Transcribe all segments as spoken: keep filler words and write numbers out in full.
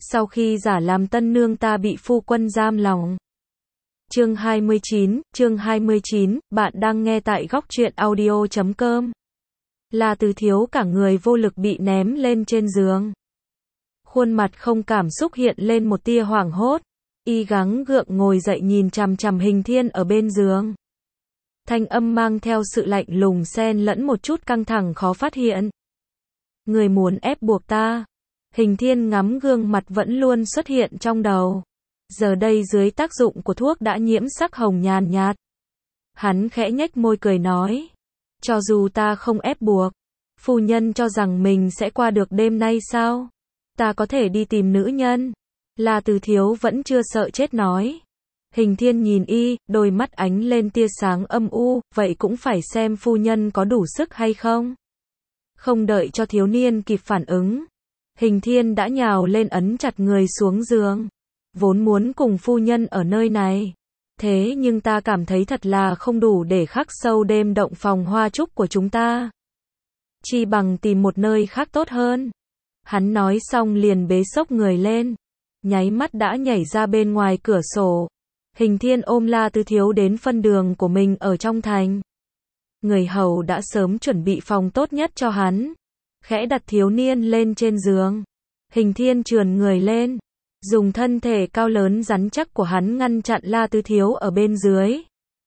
Sau khi giả làm tân nương ta bị phu quân giam lòng. Chương hai mươi chín, chương hai mươi chín, bạn đang nghe tại góc truyện audio chấm com. La Từ Thiếu cả người vô lực bị ném lên trên giường. Khuôn mặt không cảm xúc hiện lên một tia hoảng hốt. Y gắng gượng ngồi dậy nhìn chằm chằm Hình Thiên ở bên giường. Thanh âm mang theo sự lạnh lùng xen lẫn một chút căng thẳng khó phát hiện. Người muốn ép buộc ta. Hình Thiên ngắm gương mặt vẫn luôn xuất hiện trong đầu. Giờ đây dưới tác dụng của thuốc đã nhiễm sắc hồng nhàn nhạt. Hắn khẽ nhếch môi cười nói. Cho dù ta không ép buộc, phu nhân cho rằng mình sẽ qua được đêm nay sao? Ta có thể đi tìm nữ nhân. La Từ Thiếu vẫn chưa sợ chết nói. Hình Thiên nhìn y, đôi mắt ánh lên tia sáng âm u, vậy cũng phải xem phu nhân có đủ sức hay không. Không đợi cho thiếu niên kịp phản ứng. Hình Thiên đã nhào lên ấn chặt người xuống giường. Vốn muốn cùng phu nhân ở nơi này. Thế nhưng ta cảm thấy thật là không đủ để khắc sâu đêm động phòng hoa trúc của chúng ta. Chi bằng tìm một nơi khác tốt hơn. Hắn nói xong liền bế xốc người lên. Nháy mắt đã nhảy ra bên ngoài cửa sổ. Hình Thiên ôm La Từ Thiếu đến phân đường của mình ở trong thành. Người hầu đã sớm chuẩn bị phòng tốt nhất cho hắn. Khẽ đặt thiếu niên lên trên giường. Hình Thiên trườn người lên. Dùng thân thể cao lớn rắn chắc của hắn ngăn chặn La Từ Thiếu ở bên dưới.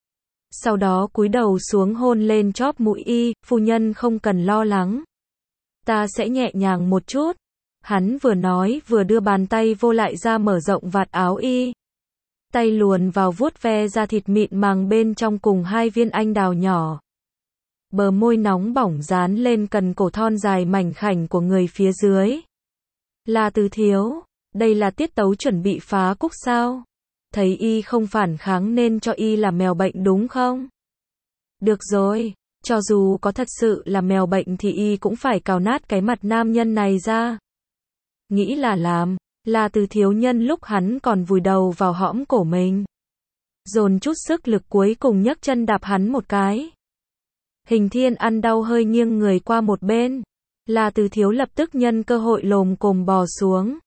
Sau đó cúi đầu xuống hôn lên chóp mũi y, phu nhân không cần lo lắng. Ta sẽ nhẹ nhàng một chút. Hắn vừa nói vừa đưa bàn tay vô lại ra mở rộng vạt áo y. Tay luồn vào vuốt ve da thịt mịn màng bên trong cùng hai viên anh đào nhỏ. Bờ môi nóng bỏng dán lên cần cổ thon dài mảnh khảnh của người phía dưới. La Từ Thiếu, đây là tiết tấu chuẩn bị phá cúc sao? Thấy y không phản kháng nên cho y là mèo bệnh đúng không? Được rồi, cho dù có thật sự là mèo bệnh thì y cũng phải cào nát cái mặt nam nhân này ra. Nghĩ là làm, La Từ Thiếu nhân lúc hắn còn vùi đầu vào hõm cổ mình. Dồn chút sức lực cuối cùng nhấc chân đạp hắn một cái. Hình Thiên ăn đau hơi nghiêng người qua một bên. La Từ Thiếu lập tức nhân cơ hội lồm cồm bò xuống.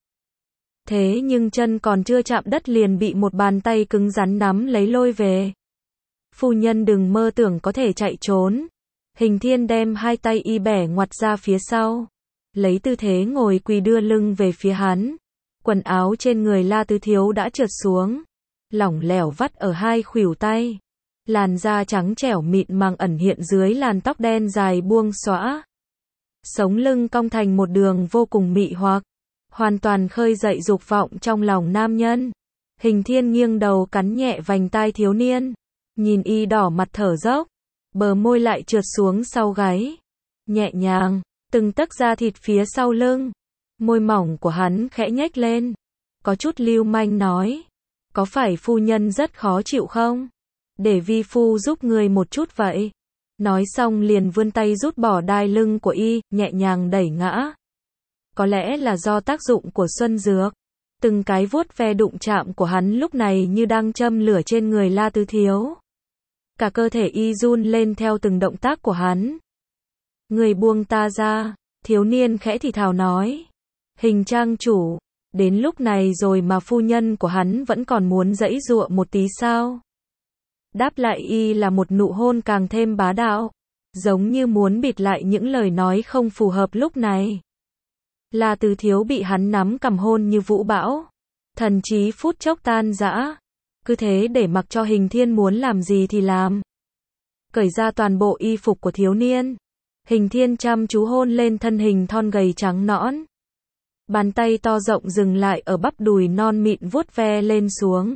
Thế nhưng chân còn chưa chạm đất liền bị một bàn tay cứng rắn nắm lấy lôi về. Phu nhân đừng mơ tưởng có thể chạy trốn. Hình Thiên đem hai tay y bẻ ngoặt ra phía sau. Lấy tư thế ngồi quỳ đưa lưng về phía hắn. Quần áo trên người La Từ Thiếu đã trượt xuống. Lỏng lẻo vắt ở hai khuỷu tay. Làn da trắng trẻo mịn màng ẩn hiện dưới làn tóc đen dài buông xõa. Sống lưng cong thành một đường vô cùng mị hoặc. Hoàn toàn khơi dậy dục vọng trong lòng nam nhân. Hình Thiên nghiêng đầu cắn nhẹ vành tai thiếu niên. Nhìn y đỏ mặt thở dốc. Bờ môi lại trượt xuống sau gáy. Nhẹ nhàng, từng tấc da thịt phía sau lưng. Môi mỏng của hắn khẽ nhếch lên. Có chút lưu manh nói. Có phải phu nhân rất khó chịu không? Để vi phu giúp người một chút vậy. Nói xong liền vươn tay rút bỏ đai lưng của y, nhẹ nhàng đẩy ngã. Có lẽ là do tác dụng của xuân dược. Từng cái vuốt ve đụng chạm của hắn lúc này như đang châm lửa trên người La Từ Thiếu. Cả cơ thể y run lên theo từng động tác của hắn. Người buông ta ra, thiếu niên khẽ thì thào nói. Hình trang chủ, đến lúc này rồi mà phu nhân của hắn vẫn còn muốn giãy giụa một tí sao? Đáp lại y là một nụ hôn càng thêm bá đạo. Giống như muốn bịt lại những lời nói không phù hợp lúc này. La Từ Thiếu bị hắn nắm cầm hôn như vũ bão. Thần trí phút chốc tan rã. Cứ thế để mặc cho Hình Thiên muốn làm gì thì làm. Cởi ra toàn bộ y phục của thiếu niên. Hình Thiên chăm chú hôn lên thân hình thon gầy trắng nõn. Bàn tay to rộng dừng lại ở bắp đùi non mịn vuốt ve lên xuống.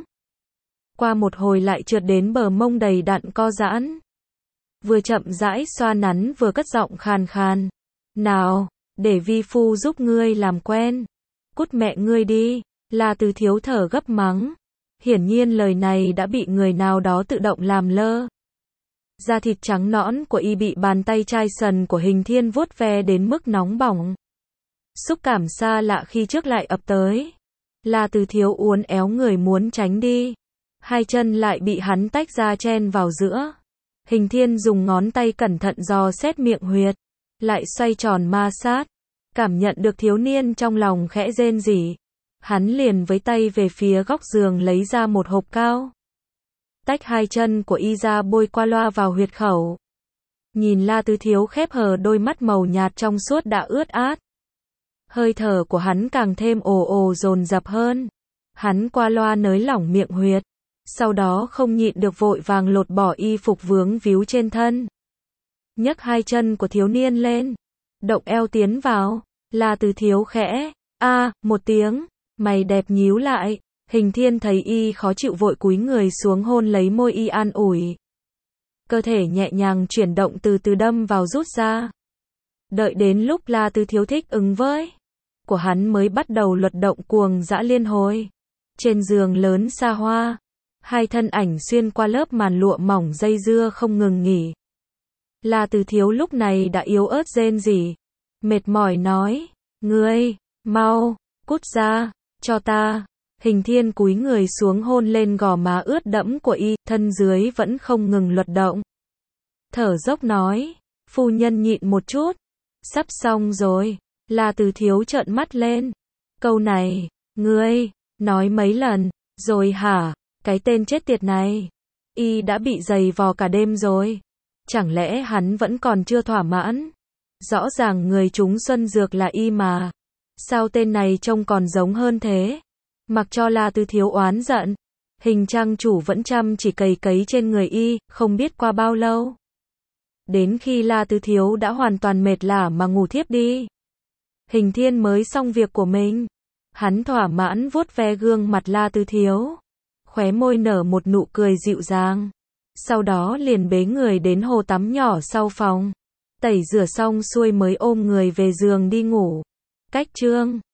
Qua một hồi lại trượt đến bờ mông đầy đặn co giãn. Vừa chậm rãi xoa nắn vừa cất giọng khàn khàn. Nào, để vi phu giúp ngươi làm quen. Cút mẹ ngươi đi. La Từ Thiếu thở gấp mắng. Hiển nhiên lời này đã bị người nào đó tự động làm lơ. Da thịt trắng nõn của y bị bàn tay chai sần của Hình Thiên vuốt ve đến mức nóng bỏng. Xúc cảm xa lạ khi trước lại ập tới. La Từ Thiếu uốn éo người muốn tránh đi. Hai chân lại bị hắn tách ra chen vào giữa. Hình Thiên dùng ngón tay cẩn thận dò xét miệng huyệt. Lại xoay tròn ma sát. Cảm nhận được thiếu niên trong lòng khẽ rên rỉ. Hắn liền với tay về phía góc giường lấy ra một hộp cao. Tách hai chân của y ra bôi qua loa vào huyệt khẩu. Nhìn La Tứ Thiếu khép hờ đôi mắt màu nhạt trong suốt đã ướt át. Hơi thở của hắn càng thêm ồ ồ dồn dập hơn. Hắn qua loa nới lỏng miệng huyệt. Sau đó không nhịn được vội vàng lột bỏ y phục vướng víu trên thân. Nhấc hai chân của thiếu niên lên. Động eo tiến vào. La Tứ Thiếu khẽ. A, một tiếng. Mày đẹp nhíu lại. Hình Thiên thấy y khó chịu vội cúi người xuống hôn lấy môi y an ủi. Cơ thể nhẹ nhàng chuyển động từ từ đâm vào rút ra. Đợi đến lúc La Tứ Thiếu thích ứng với của hắn mới bắt đầu luật động cuồng dã liên hồi. Trên giường lớn xa hoa, hai thân ảnh xuyên qua lớp màn lụa mỏng dây dưa không ngừng nghỉ. La Tứ Thiếu lúc này đã yếu ớt rên rỉ, mệt mỏi nói, ngươi, mau, cút ra, cho ta. Hình Thiên cúi người xuống hôn lên gò má ướt đẫm của y, thân dưới vẫn không ngừng luật động. Thở dốc nói, phu nhân nhịn một chút, sắp xong rồi. La Tứ Thiếu trợn mắt lên. Câu này, ngươi, nói mấy lần, rồi hả, cái tên chết tiệt này. Y đã bị giày vò cả đêm rồi. Chẳng lẽ hắn vẫn còn chưa thỏa mãn? Rõ ràng người trúng xuân dược là y mà. Sao tên này trông còn giống hơn thế? Mặc cho La Tứ Thiếu oán giận, Hình trang chủ vẫn chăm chỉ cày cấy trên người y, không biết qua bao lâu. Đến khi La Tứ Thiếu đã hoàn toàn mệt lả mà ngủ thiếp đi. Hình Thiên mới xong việc của mình. Hắn thỏa mãn vuốt ve gương mặt La Tứ Thiếu. Khóe môi nở một nụ cười dịu dàng. Sau đó liền bế người đến hồ tắm nhỏ sau phòng. Tẩy rửa xong xuôi mới ôm người về giường đi ngủ. Cách chương